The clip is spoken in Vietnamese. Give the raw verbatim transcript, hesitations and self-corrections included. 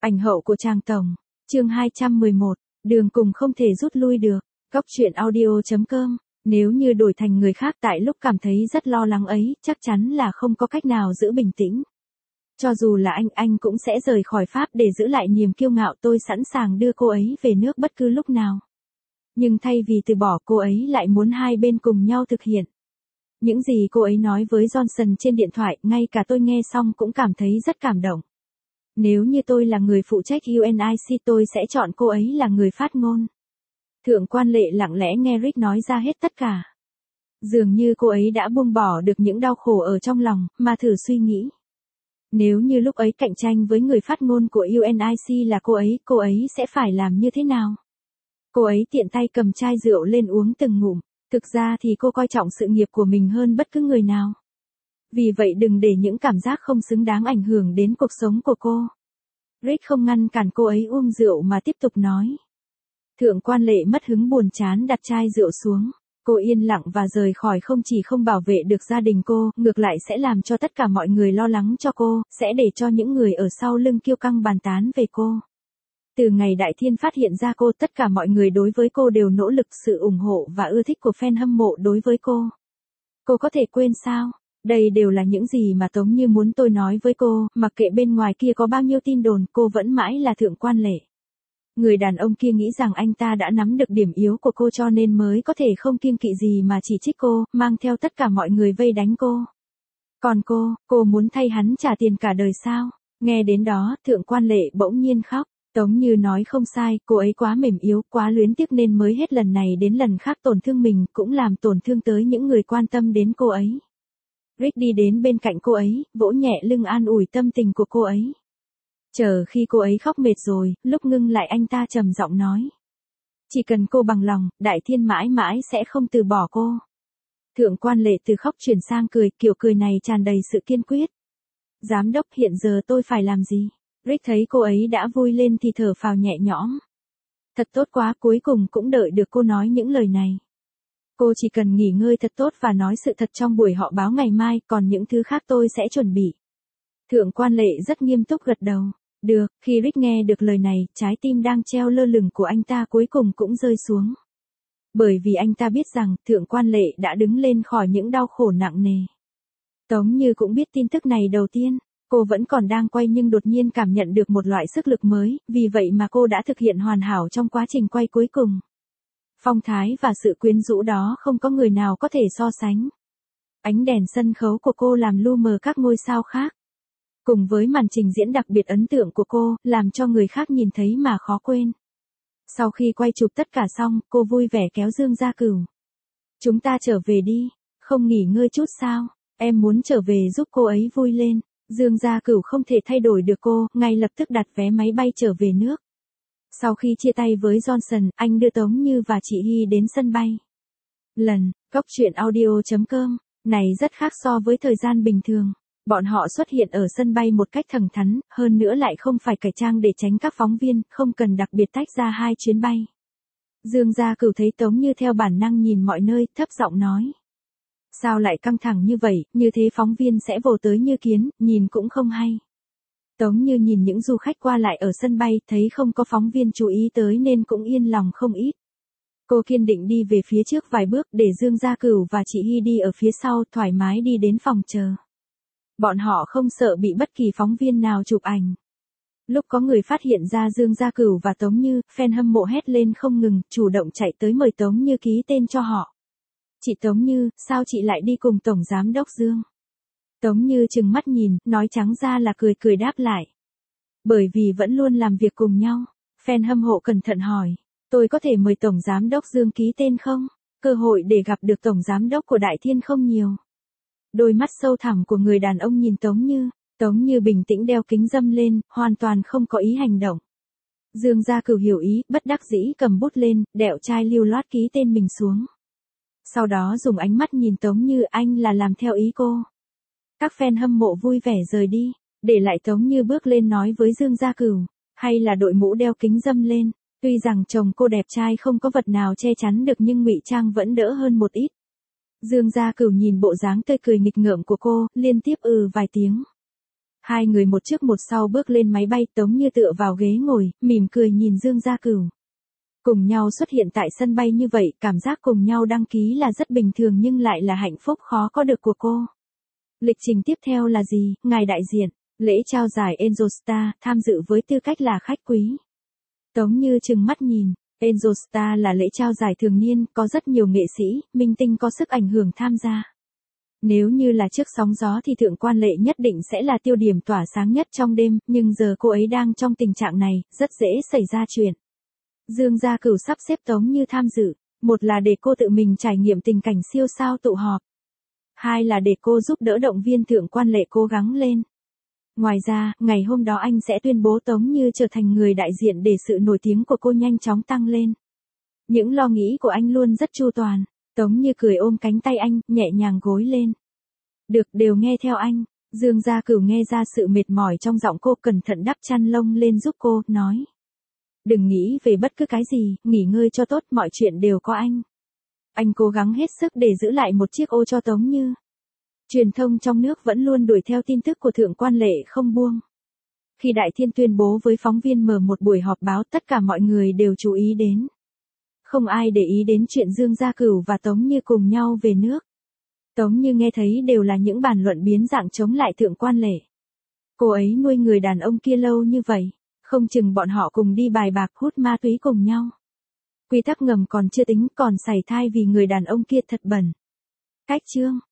Ảnh hậu của Tràng Tổng. Chương hai trăm mười một. Đường cùng không thể rút lui được. Góc truyện audio chấm com. Nếu như đổi thành người khác tại lúc cảm thấy rất lo lắng ấy, chắc chắn là không có cách nào giữ bình tĩnh. Cho dù là anh, anh cũng sẽ rời khỏi Pháp để giữ lại niềm kiêu ngạo, tôi sẵn sàng đưa cô ấy về nước bất cứ lúc nào. Nhưng thay vì từ bỏ, cô ấy lại muốn hai bên cùng nhau thực hiện. Những gì cô ấy nói với Johnson trên điện thoại, ngay cả tôi nghe xong cũng cảm thấy rất cảm động. Nếu như tôi là người phụ trách u en i xê, tôi sẽ chọn cô ấy là người phát ngôn. Thượng quan Lệ lặng lẽ nghe Rick nói ra hết tất cả. Dường như cô ấy đã buông bỏ được những đau khổ ở trong lòng, mà thử suy nghĩ. Nếu như lúc ấy cạnh tranh với người phát ngôn của u en i xê là cô ấy, cô ấy sẽ phải làm như thế nào? Cô ấy tiện tay cầm chai rượu lên uống từng ngụm. Thực ra thì cô coi trọng sự nghiệp của mình hơn bất cứ người nào. Vì vậy đừng để những cảm giác không xứng đáng ảnh hưởng đến cuộc sống của cô. Rick không ngăn cản cô ấy uống rượu mà tiếp tục nói. Thượng quan Lệ mất hứng buồn chán đặt chai rượu xuống. Cô yên lặng và rời khỏi không chỉ không bảo vệ được gia đình cô, ngược lại sẽ làm cho tất cả mọi người lo lắng cho cô, sẽ để cho những người ở sau lưng kiêu căng bàn tán về cô. Từ ngày Đại Thiên phát hiện ra cô, tất cả mọi người đối với cô đều nỗ lực sự ủng hộ và ưa thích của fan hâm mộ đối với cô. Cô có thể quên sao? Đây đều là những gì mà Tống Như muốn tôi nói với cô, mặc kệ bên ngoài kia có bao nhiêu tin đồn, cô vẫn mãi là Thượng quan Lệ. Người đàn ông kia nghĩ rằng anh ta đã nắm được điểm yếu của cô cho nên mới có thể không kiêng kỵ gì mà chỉ trích cô, mang theo tất cả mọi người vây đánh cô. Còn cô, cô muốn thay hắn trả tiền cả đời sao? Nghe đến đó, Thượng quan Lệ bỗng nhiên khóc. Tống Như nói không sai, cô ấy quá mềm yếu, quá luyến tiếc nên mới hết lần này đến lần khác tổn thương mình, cũng làm tổn thương tới những người quan tâm đến cô ấy. Rick đi đến bên cạnh cô ấy, vỗ nhẹ lưng an ủi tâm tình của cô ấy. Chờ khi cô ấy khóc mệt rồi, lúc ngưng lại anh ta trầm giọng nói. Chỉ cần cô bằng lòng, Đại Thiên mãi mãi sẽ không từ bỏ cô. Thượng quan Lệ từ khóc chuyển sang cười, kiểu cười này tràn đầy sự kiên quyết. Giám đốc, hiện giờ tôi phải làm gì? Rick thấy cô ấy đã vui lên thì thở phào nhẹ nhõm. Thật tốt quá, cuối cùng cũng đợi được cô nói những lời này. Cô chỉ cần nghỉ ngơi thật tốt và nói sự thật trong buổi họp báo ngày mai, còn những thứ khác tôi sẽ chuẩn bị. Thượng quan Lệ rất nghiêm túc gật đầu. Được, khi Rick nghe được lời này, trái tim đang treo lơ lửng của anh ta cuối cùng cũng rơi xuống. Bởi vì anh ta biết rằng, Thượng quan Lệ đã đứng lên khỏi những đau khổ nặng nề. Tống Như cũng biết tin tức này đầu tiên. Cô vẫn còn đang quay nhưng đột nhiên cảm nhận được một loại sức lực mới, vì vậy mà cô đã thực hiện hoàn hảo trong quá trình quay cuối cùng. Phong thái và sự quyến rũ đó không có người nào có thể so sánh. Ánh đèn sân khấu của cô làm lu mờ các ngôi sao khác. Cùng với màn trình diễn đặc biệt ấn tượng của cô, làm cho người khác nhìn thấy mà khó quên. Sau khi quay chụp tất cả xong, cô vui vẻ kéo Dương Gia Cửu. Chúng ta trở về đi, không nghỉ ngơi chút sao, em muốn trở về giúp cô ấy vui lên. Dương Gia Cửu không thể thay đổi được cô, ngay lập tức đặt vé máy bay trở về nước. Sau khi chia tay với Johnson, anh đưa Tống Như và chị Hy đến sân bay. Lần, góc truyện audio chấm com, này rất khác so với thời gian bình thường. Bọn họ xuất hiện ở sân bay một cách thẳng thắn, hơn nữa lại không phải cải trang để tránh các phóng viên, không cần đặc biệt tách ra hai chuyến bay. Dương Gia Cửu thấy Tống Như theo bản năng nhìn mọi nơi, thấp giọng nói. Sao lại căng thẳng như vậy, như thế phóng viên sẽ vồ tới như kiến, nhìn cũng không hay. Tống Như nhìn những du khách qua lại ở sân bay, thấy không có phóng viên chú ý tới nên cũng yên lòng không ít. Cô kiên định đi về phía trước vài bước để Dương Gia Cửu và chị Hy đi ở phía sau, thoải mái đi đến phòng chờ. Bọn họ không sợ bị bất kỳ phóng viên nào chụp ảnh. Lúc có người phát hiện ra Dương Gia Cửu và Tống Như, fan hâm mộ hét lên không ngừng, chủ động chạy tới mời Tống Như ký tên cho họ. Chị Tống Như, sao chị lại đi cùng Tổng Giám đốc Dương? Tống Như trừng mắt nhìn, nói trắng ra là cười cười đáp lại. Bởi vì vẫn luôn làm việc cùng nhau. Fan hâm mộ cẩn thận hỏi, tôi có thể mời Tổng Giám đốc Dương ký tên không? Cơ hội để gặp được Tổng Giám đốc của Đại Thiên không nhiều. Đôi mắt sâu thẳm của người đàn ông nhìn Tống Như, Tống Như bình tĩnh đeo kính râm lên, hoàn toàn không có ý hành động. Dương Gia Cửu hiểu ý, bất đắc dĩ cầm bút lên, đẹo chai lưu loát ký tên mình xuống. Sau đó dùng ánh mắt nhìn Tống Như, anh là làm theo ý cô. Các fan hâm mộ vui vẻ rời đi, để lại Tống Như bước lên nói với Dương Gia Cửu, hay là đội mũ đeo kính râm lên, tuy rằng chồng cô đẹp trai không có vật nào che chắn được nhưng ngụy trang vẫn đỡ hơn một ít. Dương Gia Cửu nhìn bộ dáng tươi cười nghịch ngợm của cô, liên tiếp ừ vài tiếng. Hai người một trước một sau bước lên máy bay, Tống Như tựa vào ghế ngồi, mỉm cười nhìn Dương Gia Cửu. Cùng nhau xuất hiện tại sân bay như vậy, cảm giác cùng nhau đăng ký là rất bình thường nhưng lại là hạnh phúc khó có được của cô. Lịch trình tiếp theo là gì, ngài đại diện, lễ trao giải Angel Star, tham dự với tư cách là khách quý. Tống Như trừng mắt nhìn, Angel Star là lễ trao giải thường niên, có rất nhiều nghệ sĩ, minh tinh có sức ảnh hưởng tham gia. Nếu như là trước sóng gió thì Thượng Quan Lệ nhất định sẽ là tiêu điểm tỏa sáng nhất trong đêm, nhưng giờ cô ấy đang trong tình trạng này, rất dễ xảy ra chuyện. Dương Gia Cửu sắp xếp Tống Như tham dự, một là để cô tự mình trải nghiệm tình cảnh siêu sao tụ họp. Hai là để cô giúp đỡ động viên Thượng Quan Lệ cố gắng lên. Ngoài ra, ngày hôm đó anh sẽ tuyên bố Tống Như trở thành người đại diện để sự nổi tiếng của cô nhanh chóng tăng lên. Những lo nghĩ của anh luôn rất chu toàn. Tống Như cười ôm cánh tay anh, nhẹ nhàng gối lên. Được, đều nghe theo anh. Dương Gia Cửu nghe ra sự mệt mỏi trong giọng cô, cẩn thận đắp chăn lông lên giúp cô, nói. Đừng nghĩ về bất cứ cái gì, nghỉ ngơi cho tốt, mọi chuyện đều có anh. Anh cố gắng hết sức để giữ lại một chiếc ô cho Tống Như. Truyền thông trong nước vẫn luôn đuổi theo tin tức của Thượng Quan Lệ không buông. Khi Đại Thiên tuyên bố với phóng viên mở một buổi họp báo, tất cả mọi người đều chú ý đến. Không ai để ý đến chuyện Dương Gia Cửu và Tống Như cùng nhau về nước. Tống Như nghe thấy đều là những bàn luận biến dạng chống lại Thượng Quan Lệ. Cô ấy nuôi người đàn ông kia lâu như vậy, không chừng bọn họ cùng đi bài bạc hút ma túy cùng nhau. Quy tắc ngầm còn chưa tính, còn sảy thai vì người đàn ông kia thật bẩn. Cách chương